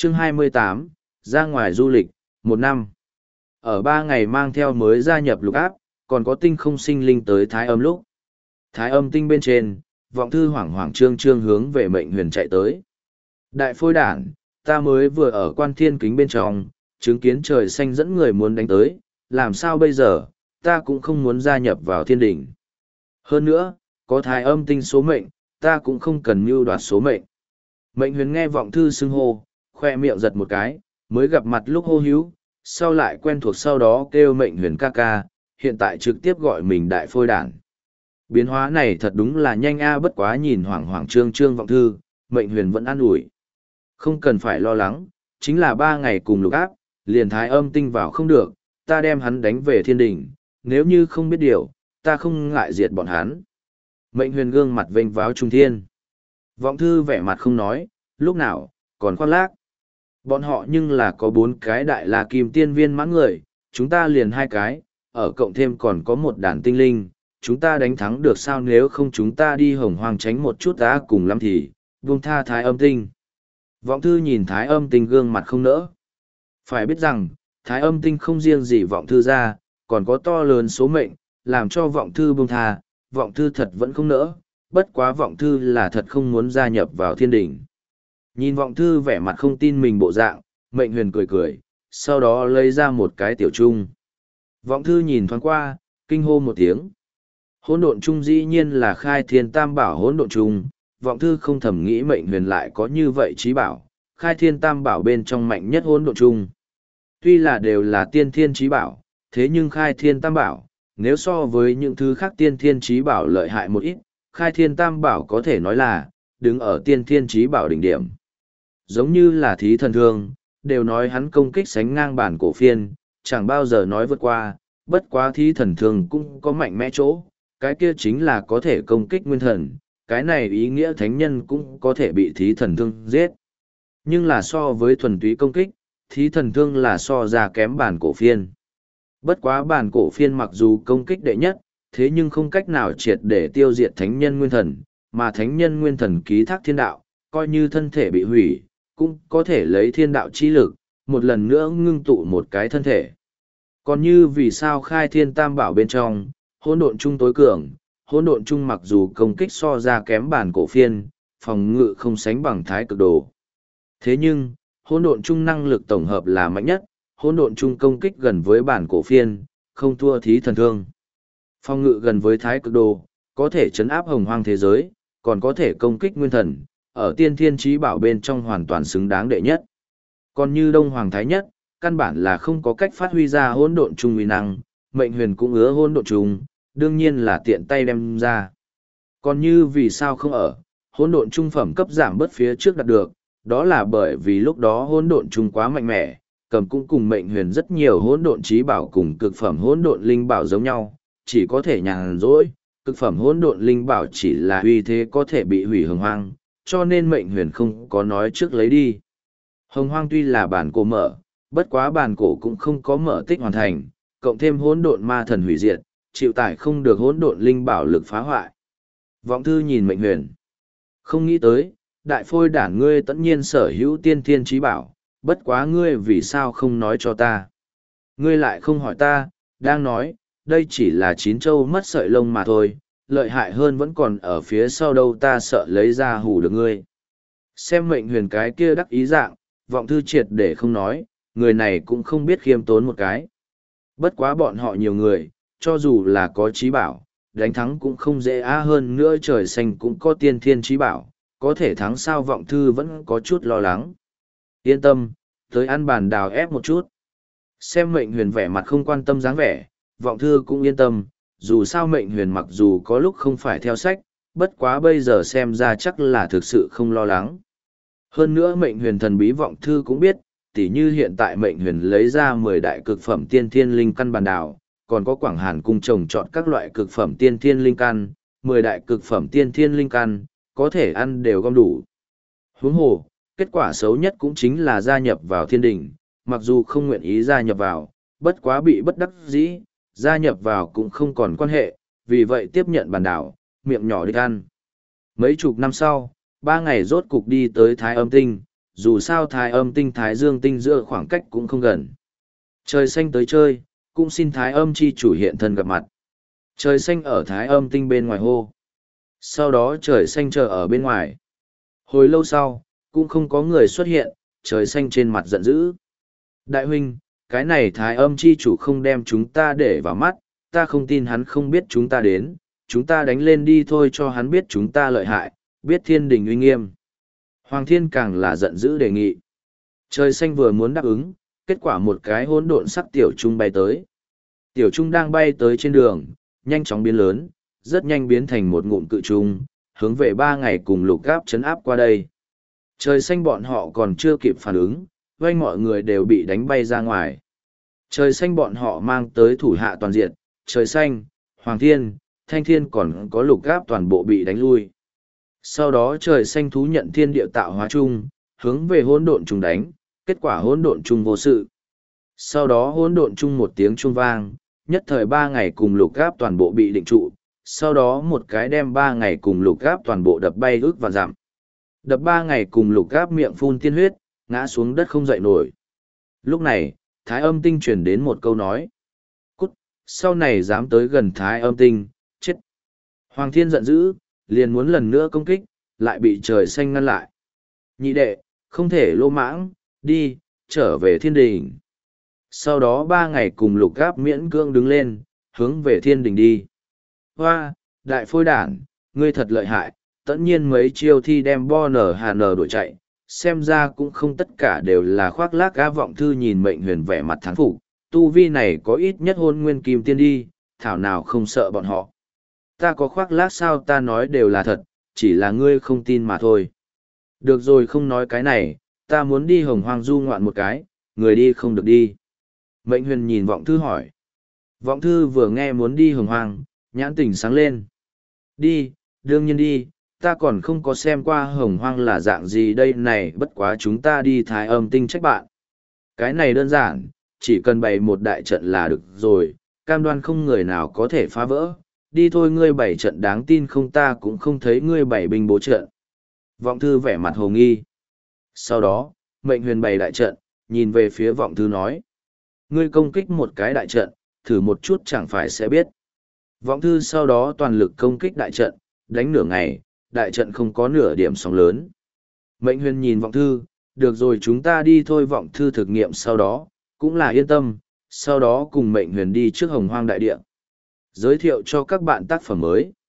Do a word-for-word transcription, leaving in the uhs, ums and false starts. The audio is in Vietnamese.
Chương hai mươi tám, ra ngoài du lịch, một năm. Ở ba ngày mang theo mới gia nhập lục áp, còn có tinh không sinh linh tới thái âm lúc. Thái âm tinh bên trên, vọng thư hoảng hoảng trương trương hướng về mệnh huyền chạy tới. Đại phôi đản, ta mới vừa ở quan thiên kính bên trong, chứng kiến trời xanh dẫn người muốn đánh tới, làm sao bây giờ, ta cũng không muốn gia nhập vào thiên đỉnh. Hơn nữa, có thái âm tinh số mệnh, ta cũng không cần mưu đoạt số mệnh. Mệnh huyền nghe vọng thư xưng hô, khoe miệng giật một cái, mới gặp mặt lúc hô hữu, sau lại quen thuộc sau đó kêu mệnh huyền ca ca, hiện tại trực tiếp gọi mình đại phôi đản. Biến hóa này thật đúng là nhanh a, bất quá nhìn hoảng hoảng trương trương vọng thư, mệnh huyền vẫn an ủi. Không cần phải lo lắng, chính là ba ngày cùng lục áp, liền thái âm tinh vào không được, ta đem hắn đánh về thiên đỉnh, nếu như không biết điều, ta không ngại diệt bọn hắn. Mệnh huyền gương mặt vênh váo trung thiên. Vọng thư vẻ mặt không nói, lúc nào, còn khoác lác. Bọn họ nhưng là có bốn cái đại la kim tiên viên mãn người, chúng ta liền hai cái, ở cộng thêm còn có một đàn tinh linh, chúng ta đánh thắng được sao, nếu không chúng ta đi hồng hoang tránh một chút đã cùng lắm thì, buông tha thái âm tinh. Vọng thư nhìn thái âm tinh gương mặt không nỡ. Phải biết rằng, thái âm tinh không riêng gì vọng thư ra, còn có to lớn số mệnh, làm cho vọng thư buông tha, vọng thư thật vẫn không nỡ, bất quá vọng thư là thật không muốn gia nhập vào thiên đỉnh. Nhìn vọng thư vẻ mặt không tin mình bộ dạng, mệnh huyền cười cười, sau đó lấy ra một cái tiểu trung. Vọng thư nhìn thoáng qua, kinh hô một tiếng. Hỗn độn trung dĩ nhiên là khai thiên tam bảo hỗn độn trung, vọng thư không thầm nghĩ mệnh huyền lại có như vậy trí bảo, khai thiên tam bảo bên trong mạnh nhất hỗn độn trung. Tuy là đều là tiên thiên trí bảo, thế nhưng khai thiên tam bảo, nếu so với những thứ khác tiên thiên trí bảo lợi hại một ít, khai thiên tam bảo có thể nói là, đứng ở tiên thiên trí bảo đỉnh điểm. Giống như là thí thần thương, đều nói hắn công kích sánh ngang bản cổ phiên, chẳng bao giờ nói vượt qua, bất quá thí thần thương cũng có mạnh mẽ chỗ, cái kia chính là có thể công kích nguyên thần, cái này ý nghĩa thánh nhân cũng có thể bị thí thần thương giết. Nhưng là so với thuần túy công kích, thí thần thương là so ra kém bản cổ phiên. Bất quá bản cổ phiên mặc dù công kích đệ nhất, thế nhưng không cách nào triệt để tiêu diệt thánh nhân nguyên thần, mà thánh nhân nguyên thần ký thác thiên đạo, coi như thân thể bị hủy, cũng có thể lấy thiên đạo chi lực, một lần nữa ngưng tụ một cái thân thể. Còn như vì sao khai thiên tam bảo bên trong, hỗn độn trung tối cường, hỗn độn trung mặc dù công kích so ra kém bản cổ phiên, phòng ngự không sánh bằng thái cực đồ. Thế nhưng, hỗn độn trung năng lực tổng hợp là mạnh nhất, hỗn độn trung công kích gần với bản cổ phiên, không thua thí thần thương. Phòng ngự gần với thái cực đồ, có thể chấn áp hồng hoang thế giới, còn có thể công kích nguyên thần, ở tiên thiên trí bảo bên trong hoàn toàn xứng đáng đệ nhất. Còn như Đông Hoàng Thái Nhất, căn bản là không có cách phát huy ra hỗn độn trung uy năng, mệnh huyền cũng ứa hỗn độn trung, đương nhiên là tiện tay đem ra. Còn như vì sao không ở, hỗn độn trung phẩm cấp giảm bớt phía trước đạt được, đó là bởi vì lúc đó hỗn độn trung quá mạnh mẽ, cầm cũng cùng mệnh huyền rất nhiều hỗn độn trí bảo cùng cực phẩm hỗn độn linh bảo giống nhau, chỉ có thể nhàn rỗi, cực phẩm hỗn độn linh bảo chỉ là uy thế có thể bị hủy hồng hoang, cho nên mệnh huyền không có nói trước lấy đi. Hồng hoang tuy là bản cổ mở, bất quá bản cổ cũng không có mở tích hoàn thành, cộng thêm hỗn độn ma thần hủy diệt, chịu tải không được hỗn độn linh bảo lực phá hoại. Vọng thư nhìn mệnh huyền, không nghĩ tới, đại phôi đản ngươi tất nhiên sở hữu tiên thiên trí bảo, bất quá ngươi vì sao không nói cho ta. Ngươi lại không hỏi ta, đang nói, đây chỉ là chín châu mất sợi lông mà thôi, lợi hại hơn vẫn còn ở phía sau đâu, ta sợ lấy ra hù được ngươi. Xem mệnh huyền cái kia đắc ý dạng, vọng thư triệt để không nói, người này cũng không biết khiêm tốn một cái. Bất quá bọn họ nhiều người, cho dù là có trí bảo, đánh thắng cũng không dễ á, hơn nữa trời xanh cũng có tiên thiên trí bảo, có thể thắng sao, vọng thư vẫn có chút lo lắng. Yên tâm, tới ăn bàn đào ép một chút. Xem mệnh huyền vẻ mặt không quan tâm dáng vẻ, vọng thư cũng yên tâm, dù sao mệnh huyền mặc dù có lúc không phải theo sách, bất quá bây giờ xem ra chắc là thực sự không lo lắng. Hơn nữa mệnh huyền thần bí vọng thư cũng biết, tỉ như hiện tại mệnh huyền lấy ra mười đại cực phẩm tiên thiên linh căn bàn đào, còn có Quảng Hàn cung trồng chọn các loại cực phẩm tiên thiên linh căn, mười đại cực phẩm tiên thiên linh căn, có thể ăn đều gom đủ. Huống hồ, kết quả xấu nhất cũng chính là gia nhập vào thiên đình, mặc dù không nguyện ý gia nhập vào, bất quá bị bất đắc dĩ, gia nhập vào cũng không còn quan hệ, vì vậy tiếp nhận bàn đảo, miệng nhỏ đi ăn. Mấy chục năm sau, ba ngày rốt cục đi tới Thái Âm Tinh, dù sao thái âm tinh thái dương tinh giữa khoảng cách cũng không gần. Trời xanh tới chơi, cũng xin thái âm chi chủ hiện thân gặp mặt. Trời xanh ở thái âm tinh bên ngoài hô. Sau đó trời xanh chờ ở bên ngoài. Hồi lâu sau, cũng không có người xuất hiện, trời xanh trên mặt giận dữ. Đại huynh, cái này thái âm chi chủ không đem chúng ta để vào mắt, ta không tin hắn không biết chúng ta đến, chúng ta đánh lên đi thôi cho hắn biết chúng ta lợi hại, biết thiên đình uy nghiêm. Hoàng thiên càng là giận dữ đề nghị. Trời xanh vừa muốn đáp ứng, kết quả một cái hỗn độn sắc tiểu trung bay tới. Tiểu trung đang bay tới trên đường, nhanh chóng biến lớn, rất nhanh biến thành một ngụm cự trung, hướng về ba ngày cùng lục gáp chấn áp qua đây. Trời xanh bọn họ còn chưa kịp phản ứng, vây mọi người đều bị đánh bay ra ngoài. Trời xanh bọn họ mang tới thủ hạ toàn diện, trời xanh, hoàng thiên, thanh thiên còn có lục gáp toàn bộ bị đánh lui. Sau đó trời xanh thú nhận thiên địa tạo hóa chung, hướng về hỗn độn chung đánh, kết quả hỗn độn chung vô sự. Sau đó hỗn độn chung một tiếng chuông vang, nhất thời ba ngày cùng lục gáp toàn bộ bị định trụ, sau đó một cái đem ba ngày cùng lục gáp toàn bộ đập bay ước và giảm. Đập ba ngày cùng lục gáp miệng phun tiên huyết, ngã xuống đất không dậy nổi. Lúc này, thái âm tinh truyền đến một câu nói. Cút, sau này dám tới gần thái âm tinh, chết. Hoàng thiên giận dữ, liền muốn lần nữa công kích, lại bị trời xanh ngăn lại. Nhị đệ, không thể lô mãng, đi, trở về thiên đình. Sau đó ba ngày cùng lục gáp miễn cưỡng đứng lên, hướng về thiên đình đi. Hoa, đại phôi đản, ngươi thật lợi hại, tất nhiên mấy chiêu thi đem bo nở hà nở đuổi chạy, xem ra cũng không tất cả đều là khoác lác á. Vọng thư nhìn mệnh huyền vẻ mặt thán phục, tu vi này có ít nhất hôn nguyên kim tiên đi, thảo nào không sợ bọn họ. Ta có khoác lác sao, ta nói đều là thật, chỉ là ngươi không tin mà thôi. Được rồi, không nói cái này, ta muốn đi hồng hoang du ngoạn một cái, người đi không được đi. Mệnh huyền nhìn vọng thư hỏi. Vọng thư vừa nghe muốn đi hồng hoang, nhãn tỉnh sáng lên. Đi, đương nhiên đi, ta còn không có xem qua hồng hoang là dạng gì đây này, bất quá chúng ta đi thái âm tinh trách bạn. Cái này đơn giản, chỉ cần bày một đại trận là được rồi, cam đoan không người nào có thể phá vỡ. Đi thôi, ngươi bảy trận đáng tin không, ta cũng không thấy ngươi bảy binh bố trận. Vọng thư vẻ mặt hồ nghi. Sau đó, mệnh huyền bày đại trận, nhìn về phía vọng thư nói. Ngươi công kích một cái đại trận, thử một chút chẳng phải sẽ biết. Vọng thư sau đó toàn lực công kích đại trận, đánh nửa ngày, đại trận không có nửa điểm sóng lớn. Mệnh huyền nhìn vọng thư, được rồi chúng ta đi thôi. Vọng thư thực nghiệm sau đó, cũng là yên tâm, sau đó cùng mệnh huyền đi trước hồng hoang đại địa. Giới thiệu cho các bạn tác phẩm mới.